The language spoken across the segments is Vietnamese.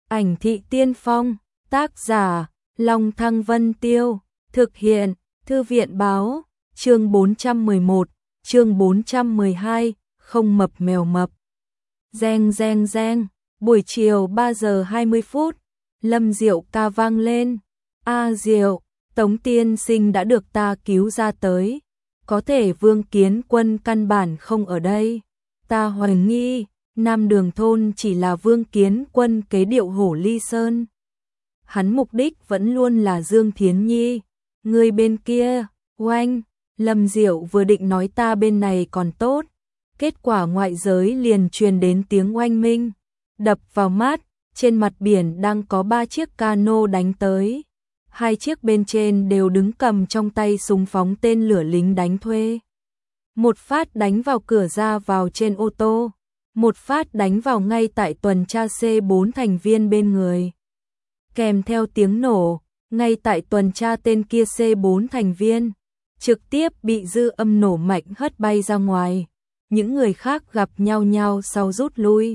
Ảnh thị tiên phong, tác giả, Long Thăng Vân Tiêu, thực hiện, Thư viện báo, chương 411, chương 412, không mập mèo mập. Reng reng reng, buổi chiều 3 giờ 20 phút, Lâm Diệu ca vang lên. A Diệu, Tống tiên sinh đã được ta cứu ra tới. Có thể Vương Kiến Quân căn bản không ở đây. Ta hoài nghi, Nam Đường thôn chỉ là Vương Kiến Quân kế điệu hổ ly sơn. Hắn mục đích vẫn luôn là Dương Thiến Nhi. Người bên kia, oanh, Lâm Diệu vừa định nói ta bên này còn tốt. Kết quả ngoại giới liền truyền đến tiếng oanh minh. Đập vào mắt, trên mặt biển đang có 3 chiếc cano đánh tới. 2 chiếc bên trên đều đứng cầm trong tay súng phóng tên lửa lính đánh thuê. Một phát đánh vào cửa ra vào trên ô tô, một phát đánh vào ngay tại tuần tra C4 thành viên bên người. Kèm theo tiếng nổ, ngay tại tuần tra tên kia C4 thành viên, trực tiếp bị dư âm nổ mạnh hất bay ra ngoài. Những người khác gặp nhau sau rút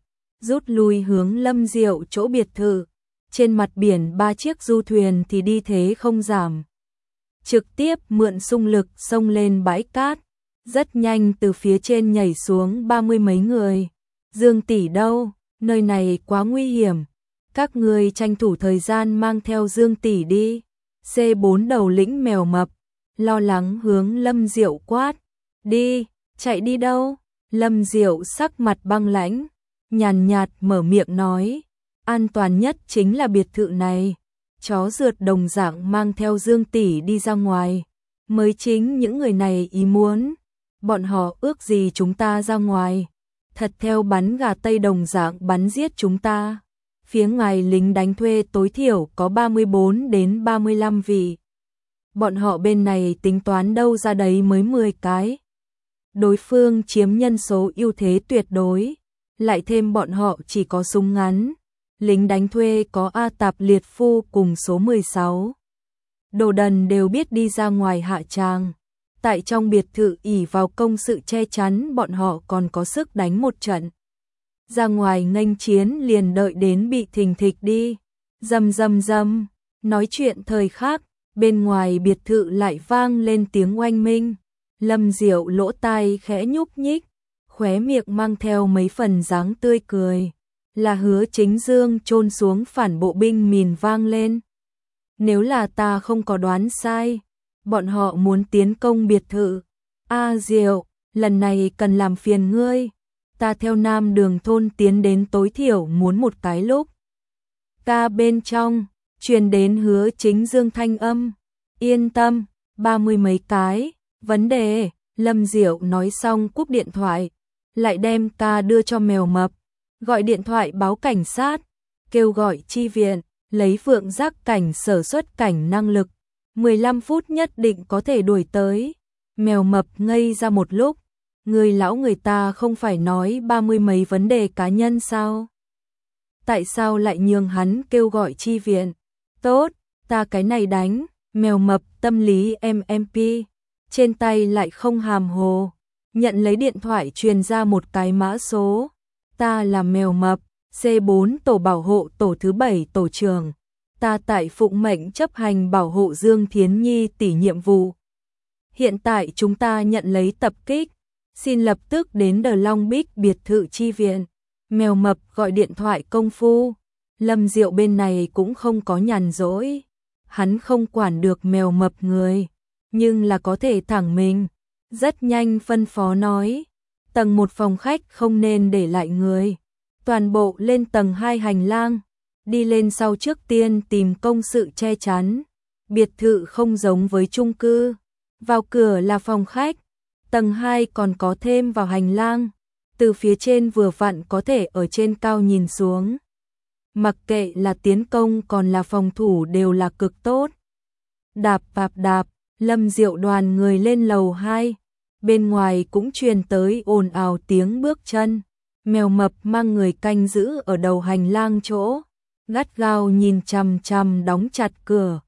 lui hướng Lâm Diệu chỗ biệt thự. Trên mặt biển 3 chiếc du thuyền thì đi thế không giảm. Trực tiếp mượn xung lực xông lên bãi cát. Rất nhanh từ phía trên nhảy xuống 30 mấy người. Dương tỷ đâu? Nơi này quá nguy hiểm. Các người tranh thủ thời gian mang theo Dương tỷ đi. C4 đầu lĩnh mèo mập, lo lắng hướng Lâm Diệu quát. Đi, chạy đi đâu? Lâm Diệu sắc mặt băng lãnh, nhàn nhạt mở miệng nói. An toàn nhất chính là biệt thự này. Chó rượt đồng dạng mang theo Dương tỷ đi ra ngoài. Mới chính những người này ý muốn. Bọn họ ước gì chúng ta ra ngoài. Thật theo bắn gà Tây đồng dạng bắn giết chúng ta. Phía ngoài lính đánh thuê tối thiểu có 34 đến 35 vị. Bọn họ bên này tính toán đâu ra đấy mới 10 cái. Đối phương chiếm nhân số ưu thế tuyệt đối. Lại thêm bọn họ chỉ có súng ngắn. Lính đánh thuê có A Tạp Liệt Phu cùng số 16. Đồ đần đều biết đi ra ngoài hạ tràng. Tại trong biệt thự ỷ vào công sự che chắn bọn họ còn có sức đánh một trận. Ra ngoài nghênh chiến liền đợi đến bị thình thịch đi. Rầm rầm rầm, nói chuyện thời khắc, bên ngoài biệt thự lại vang lên tiếng oanh minh. Lâm Diệu lỗ tai khẽ nhúc nhích, khóe miệng mang theo mấy phần dáng tươi cười. Là Hứa Chính Dương chôn xuống phản bộ binh mìn vang lên. Nếu là ta không có đoán sai, bọn họ muốn tiến công biệt thự. A Diệu, lần này cần làm phiền ngươi. Ta theo Nam Đường thôn tiến đến tối thiểu muốn một cái lúc. Ca bên trong, truyền đến Hứa Chính Dương thanh âm. Yên tâm, 30 mấy cái, vấn đề, Lâm Diệu nói xong cúp điện thoại. Lại đem ca đưa cho mèo mập. Gọi điện thoại báo cảnh sát, kêu gọi chi viện, lấy Phượng Giác cảnh sở xuất cảnh năng lực. 15 phút nhất định có thể đuổi tới. Mèo mập ngây ra một lúc. Người lão người ta không phải nói 30 mấy vấn đề cá nhân sao? Tại sao lại nhường hắn kêu gọi chi viện? Tốt, ta cái này đánh. Mèo mập tâm lý MMP. Trên tay lại không hàm hồ. Nhận lấy điện thoại truyền ra một cái mã số. Ta là mèo mập, C4 tổ bảo hộ tổ thứ 7 tổ trưởng. Ta tại phụng mệnh chấp hành bảo hộ Dương Thiến Nhi tỷ nhiệm vụ. Hiện tại chúng ta nhận lấy tập kích. Xin lập tức đến The Long Big biệt thự chi viện. Mèo mập gọi điện thoại công phu. Lâm Diệu bên này cũng không có nhàn rỗi. Hắn không quản được mèo mập người, nhưng là có thể thẳng mình. Rất nhanh phân phó nói. Tầng 1 phòng khách không nên để lại người. Toàn bộ lên tầng 2 hành lang. Đi lên sau trước tiên tìm công sự che chắn. Biệt thự không giống với chung cư. Vào cửa là phòng khách. Tầng 2 còn có thêm vào hành lang. Từ phía trên vừa vặn có thể ở trên cao nhìn xuống. Mặc kệ là tiến công còn là phòng thủ đều là cực tốt. Đạp bạp đạp, Lâm Diệu đoàn người lên lầu 2. Bên ngoài cũng truyền tới ồn ào tiếng bước chân. Mèo mập mang người canh giữ ở đầu hành lang chỗ. Gắt gao nhìn chằm chằm đóng chặt cửa.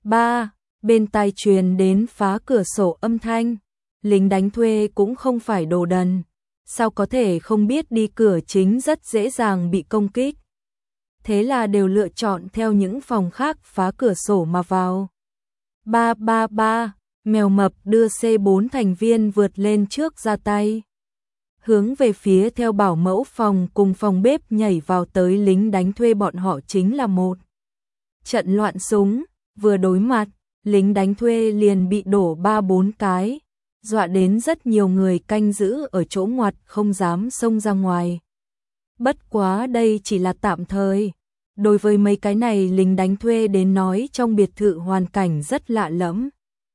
Bên tai truyền đến phá cửa sổ âm thanh. Lính đánh thuê cũng không phải đồ đần. Sao có thể không biết đi cửa chính rất dễ dàng bị công kích. thế là đều lựa chọn theo những phòng khác phá cửa sổ mà vào. Ba ba ba, mèo mập đưa C4 thành viên vượt lên trước ra tay. Hướng về phía theo bảo mẫu phòng cùng phòng bếp nhảy vào tới lính đánh thuê bọn họ chính là một trận loạn súng, vừa đối mặt, lính đánh thuê liền bị đổ 3-4 cái, dọa đến rất nhiều người canh giữ ở chỗ ngoặt không dám xông ra ngoài. Bất quá đây chỉ là tạm thời. Đối với mấy cái này lính đánh thuê đến nói trong biệt thự hoàn cảnh rất lạ lẫm,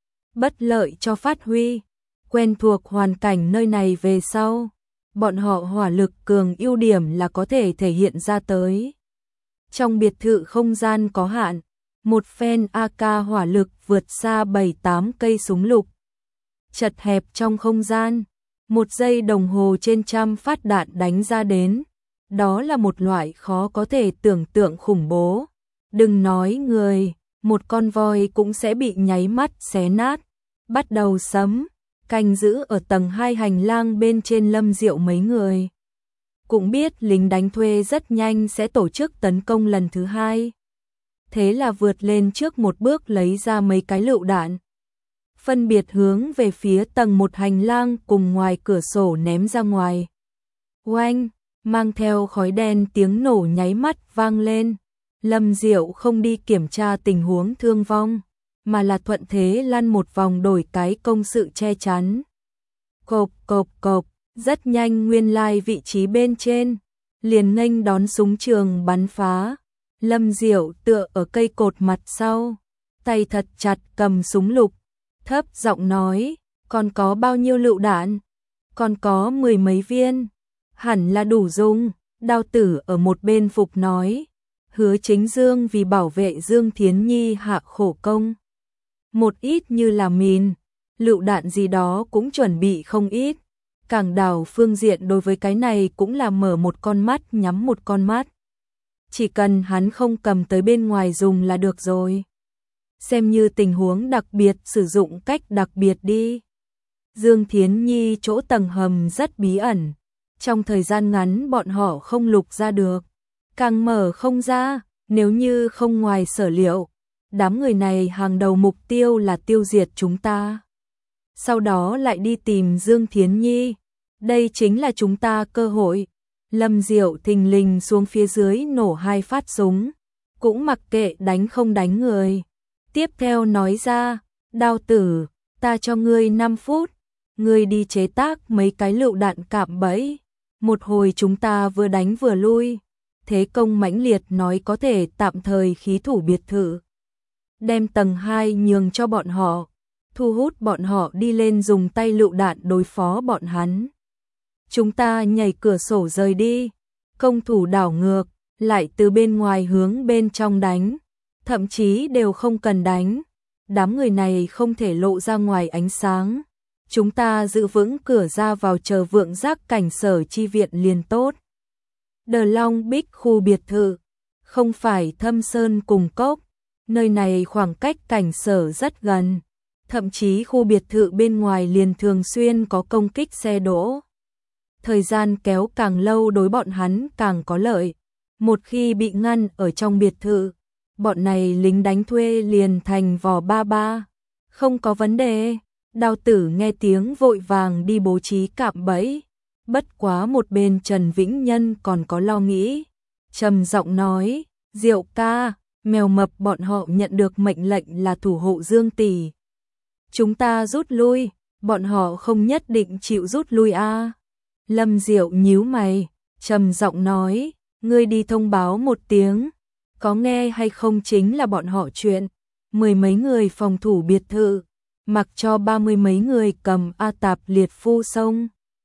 bất lợi cho phát huy, quen thuộc hoàn cảnh nơi này về sau, bọn họ hỏa lực cường ưu điểm là có thể thể hiện ra tới. Trong biệt thự không gian có hạn, một phen AK hỏa lực vượt xa 7-8 cây súng lục. Chật hẹp trong không gian, 1 giây đồng hồ trên trăm phát đạn đánh ra đến. Đó là một loại khó có thể tưởng tượng khủng bố. Đừng nói người, một con voi cũng sẽ bị nháy mắt xé nát. Bắt đầu sấm, canh giữ ở tầng 2 hành lang bên trên Lâm Diệu mấy người. Cũng biết lính đánh thuê rất nhanh sẽ tổ chức tấn công lần thứ 2. Thế là vượt lên trước một bước lấy ra mấy cái lựu đạn. Phân biệt hướng về phía tầng 1 hành lang cùng ngoài cửa sổ ném ra ngoài. Oanh! Mang theo khói đen tiếng nổ nháy mắt vang lên. Lâm Diệu không đi kiểm tra tình huống thương vong, mà là thuận thế lăn một vòng đổi cái công sự che chắn. Cộp cộp cộp, rất nhanh nguyên lai vị trí bên trên, liền nghênh đón súng trường bắn phá. Lâm Diệu tựa ở cây cột mặt sau, tay thật chặt cầm súng lục, thấp giọng nói, còn có bao nhiêu lựu đạn? Còn có 10 mấy viên. Hẳn là đủ dùng, Đao Tử ở một bên phục nói. Hứa Chính Dương vì bảo vệ Dương Thiến Nhi hạ khổ công. Một ít như là mìn, lựu đạn gì đó cũng chuẩn bị không ít. Cảng Đào phương diện đối với cái này cũng là mở một con mắt nhắm một con mắt. Chỉ cần hắn không cầm tới bên ngoài dùng là được rồi. Xem như tình huống đặc biệt sử dụng cách đặc biệt đi. Dương Thiến Nhi chỗ tầng hầm rất bí ẩn. Trong thời gian ngắn bọn họ không lục ra được, càng mở không ra, nếu như không ngoài sở liệu, đám người này hàng đầu mục tiêu là tiêu diệt chúng ta. Sau đó lại đi tìm Dương Thiến Nhi, đây chính là chúng ta cơ hội. Lâm Diệu thình lình xuống phía dưới nổ 2 phát súng, cũng mặc kệ đánh không đánh người. Tiếp theo nói ra, Đao Tử, ta cho ngươi 5 phút, ngươi đi chế tác mấy cái lựu đạn cạm bẫy. Một hồi chúng ta vừa đánh vừa lui, thế công mãnh liệt nói có thể tạm thời khí thủ biệt thự. Đem tầng 2 nhường cho bọn họ, thu hút bọn họ đi lên dùng tay lựu đạn đối phó bọn hắn. Chúng ta nhảy cửa sổ rời đi, công thủ đảo ngược, lại từ bên ngoài hướng bên trong đánh, thậm chí đều không cần đánh. Đám người này không thể lộ ra ngoài ánh sáng. Chúng ta giữ vững cửa ra vào chờ Vượng Giác cảnh sở chi viện liền tốt. Đờ Long Bích khu biệt thự, không phải Thâm Sơn cùng cốc, nơi này khoảng cách cảnh sở rất gần, thậm chí khu biệt thự bên ngoài liền thường xuyên có công kích xe đỗ. Thời gian kéo càng lâu đối bọn hắn càng có lợi, một khi bị ngăn ở trong biệt thự, bọn này lính đánh thuê liền thành vò ba ba, không có vấn đề. Đao Tử nghe tiếng vội vàng đi bố trí cạm bẫy, bất quá một bên Trần Vĩnh Nhân còn có lo nghĩ, trầm giọng nói, Diệu ca, mèo mập bọn họ nhận được mệnh lệnh là thủ hộ Dương tỷ. Chúng ta rút lui, bọn họ không nhất định chịu rút lui a. Lâm Diệu nhíu mày, trầm giọng nói, ngươi đi thông báo một tiếng, có nghe hay không chính là bọn họ chuyện. 10 mấy người phòng thủ biệt thự, mặc cho 30 mấy người cầm A Tạp liệt phu sông.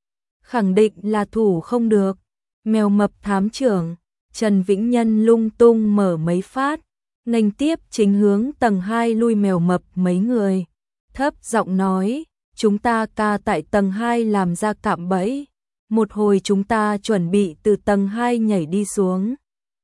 Khẳng định là thủ không được. Mèo mập thám trưởng, Trần Vĩnh Nhân lung tung mở mấy phát, nghênh tiếp chính hướng tầng 2 lui mèo mập mấy người. Thấp giọng nói, chúng ta ca tại tầng 2 làm ra cạm bẫy. Một hồi chúng ta chuẩn bị từ tầng 2 nhảy đi xuống.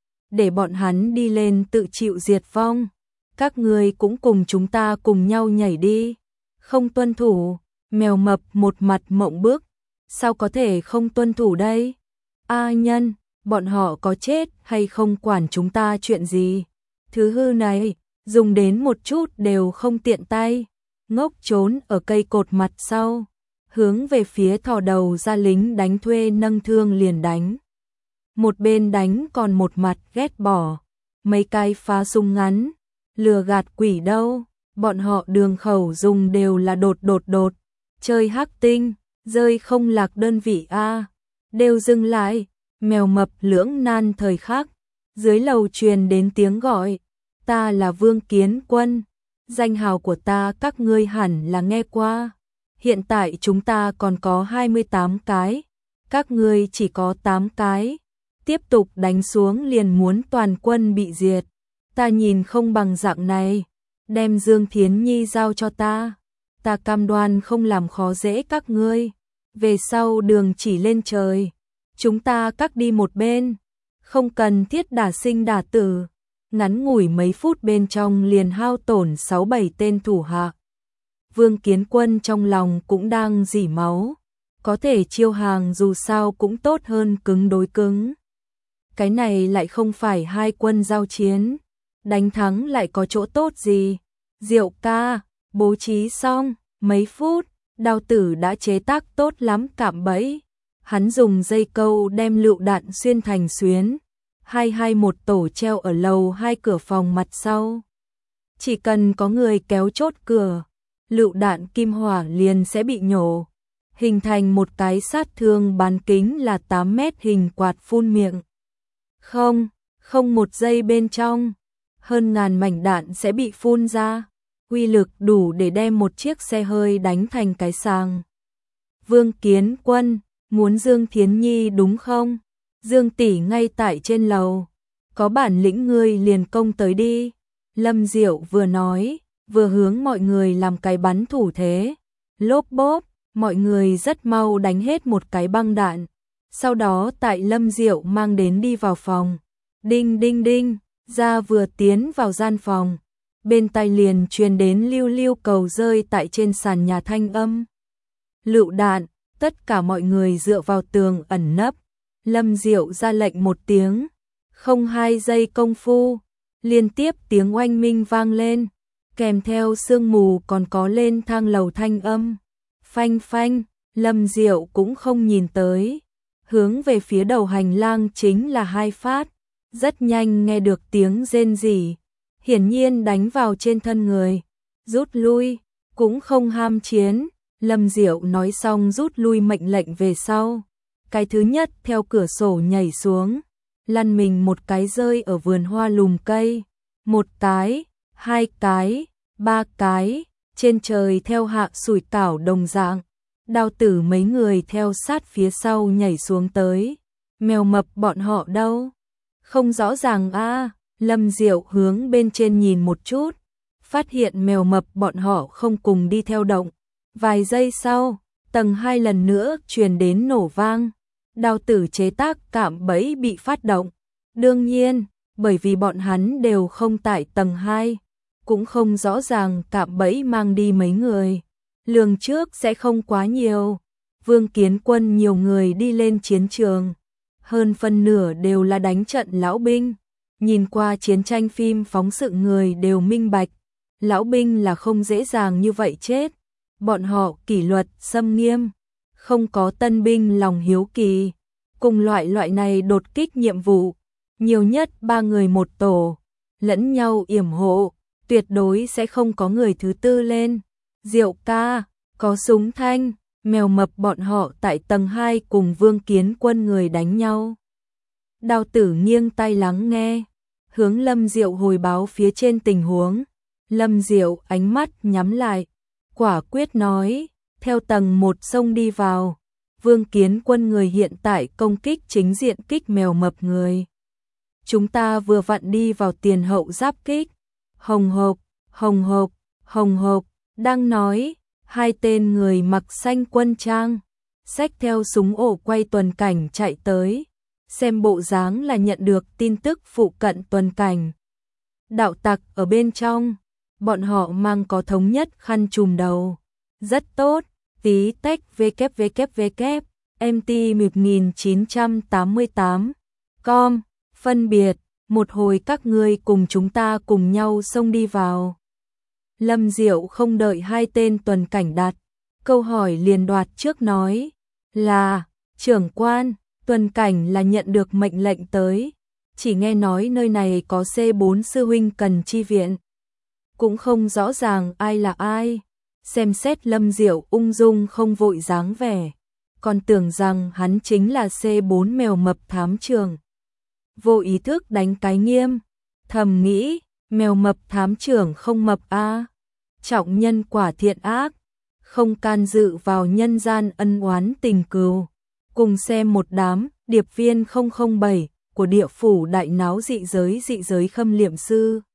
Để bọn hắn đi lên tự chịu diệt vong. Các người cũng cùng chúng ta cùng nhau nhảy đi. Không tuân thủ, mèo mập một mặt mộng bức. Sao có thể không tuân thủ đây? A Nhân, bọn họ có chết hay không quản chúng ta chuyện gì. Thứ hư này, dùng đến một chút đều không tiện tay. Ngốc trốn ở cây cột mặt sau, hướng về phía thò đầu ra lính đánh thuê nâng thương liền đánh. Một bên đánh còn một mặt ghét bỏ, mấy cái phá súng ngắn, lừa gạt quỷ đâu, bọn họ đường khẩu dùng đều là đột, chơi hắc tinh, rơi không lạc đơn vị a. Đều dừng lại, mèo mập lưỡng nan thời khắc, dưới lầu truyền đến tiếng gọi, ta là Vương Kiến Quân, danh hào của ta các ngươi hẳn là nghe qua, hiện tại chúng ta còn có 28 cái, các ngươi chỉ có 8 cái, tiếp tục đánh xuống liền muốn toàn quân bị diệt, ta nhìn không bằng dạng này, đem Dương Thiến Nhi giao cho ta cam đoan không làm khó dễ các ngươi, về sau đường chỉ lên trời, chúng ta cắt đi một bên, không cần thiết đả sinh đả tử. Ngắn ngủi mấy phút bên trong liền hao tổn 6-7 tên thủ hạ. Vương Kiến Quân trong lòng cũng đang rỉ máu, có thể chiêu hàng dù sao cũng tốt hơn cứng đối cứng. Cái này lại không phải hai quân giao chiến, đánh thắng lại có chỗ tốt gì. Diệu ca, bố trí xong, mấy phút, Đao Tử đã chế tác tốt lắm cạm bẫy. Hắn dùng dây câu đem lựu đạn xuyên thành xuyến. 221 tổ treo ở lầu 2 cửa phòng mặt sau. Chỉ cần có người kéo chốt cửa, lựu đạn kim hỏa liền sẽ bị nhổ, hình thành một cái sát thương bán kính là 8 mét hình quạt phun miệng. Không một giây bên trong, hơn ngàn mảnh đạn sẽ bị phun ra, uy lực đủ để đem một chiếc xe hơi đánh thành cái sàng. Vương Kiến Quân, muốn Dương Thiến Nhi đúng không? Dương tỷ ngay tại trên lầu, có bản lĩnh ngươi liền công tới đi. Lâm Diệu vừa nói, vừa hướng mọi người làm cái bắn thủ thế. Lốp bốp, mọi người rất mau đánh hết một cái băng đạn. Sau đó tại Lâm Diệu mang đến đi vào phòng. Đinh đinh đinh, ra vừa tiến vào gian phòng. Bên tai liền truyền đến lưu lưu cầu rơi tại trên sàn nhà thanh âm. Lựu đạn, tất cả mọi người dựa vào tường ẩn nấp. Lâm Diệu ra lệnh một tiếng, không 2 giây công phu, liên tiếp tiếng oanh minh vang lên, kèm theo sương mù còn có lên thang lầu thanh âm. Phanh phanh, Lâm Diệu cũng không nhìn tới, hướng về phía đầu hành lang chính là 2 phát, rất nhanh nghe được tiếng rên rỉ, hiển nhiên đánh vào trên thân người. Rút lui, cũng không ham chiến, Lâm Diệu nói xong rút lui mệnh lệnh về sau. Cái thứ nhất theo cửa sổ nhảy xuống, lăn mình một cái rơi ở vườn hoa lùm cây, 1 cái, 2 cái, 3 cái, trên trời theo hạ sủi cảo đồng dạng. Đao Tử mấy người theo sát phía sau nhảy xuống tới. Mèo mập bọn họ đâu? Không rõ ràng a. Lâm Diệu hướng bên trên nhìn một chút, phát hiện mèo mập bọn họ không cùng đi theo động. Vài giây sau, tầng 2 lần nữa truyền đến nổ vang. Đao Tử chế tác cạm bẫy bị phát động. Đương nhiên, bởi vì bọn hắn đều không tại tầng 2, cũng không rõ ràng cạm bẫy mang đi mấy người. Lường trước sẽ không quá nhiều. Vương Kiến Quân nhiều người đi lên chiến trường, hơn phân nửa đều là đánh trận lão binh. Nhìn qua chiến tranh phim phóng sự người đều minh bạch, lão binh là không dễ dàng như vậy chết. Bọn họ kỷ luật xâm nghiêm, không có tân binh lòng hiếu kỳ. Cùng loại này đột kích nhiệm vụ, nhiều nhất 3 người một tổ, lẫn nhau yểm hộ, tuyệt đối sẽ không có người thứ tư lên. Diệu ca, có súng thanh, mèo mập bọn họ tại tầng 2 cùng Vương Kiến Quân người đánh nhau. Đao Tử nghiêng tai lắng nghe, hướng Lâm Diệu hồi báo phía trên tình huống. Lâm Diệu ánh mắt nhắm lại, quả quyết nói, theo tầng 1 xông đi vào. Vương Kiến Quân người hiện tại công kích chính diện kích mèo mập người. Chúng ta vừa vặn đi vào tiền hậu giáp kích. Hồng hộc, hồng hộc, hồng hộc, đang nói, 2 tên người mặc xanh quân trang, xách theo súng ổ quay tuần cảnh chạy tới. Xem bộ dáng là nhận được tin tức phụ cận tuần cảnh. Đạo tặc ở bên trong, bọn họ mang có thống nhất khăn trùm đầu. Rất tốt, tí tách www, MT 1988, com, phân biệt, một hồi các ngươi cùng chúng ta cùng nhau xông đi vào. Lâm Diệu không đợi hai tên tuần cảnh đặt câu hỏi liền đoạt trước nói là, trưởng quan, tuần cảnh là nhận được mệnh lệnh tới, chỉ nghe nói nơi này có C4 sư huynh cần chi viện. Cũng không rõ ràng ai là ai, xem xét Lâm Diệu ung dung không vội dáng vẻ, còn tưởng rằng hắn chính là C4 mèo mập thám trưởng. Vô ý thức đánh cái nghiêm, thầm nghĩ, mèo mập thám trưởng không mập a, trọng nhân quả thiện ác, không can dự vào nhân gian ân oán tình cừu. Cùng xem một đám điệp viên 007 của địa phủ đại náo dị giới khâm liệm sư.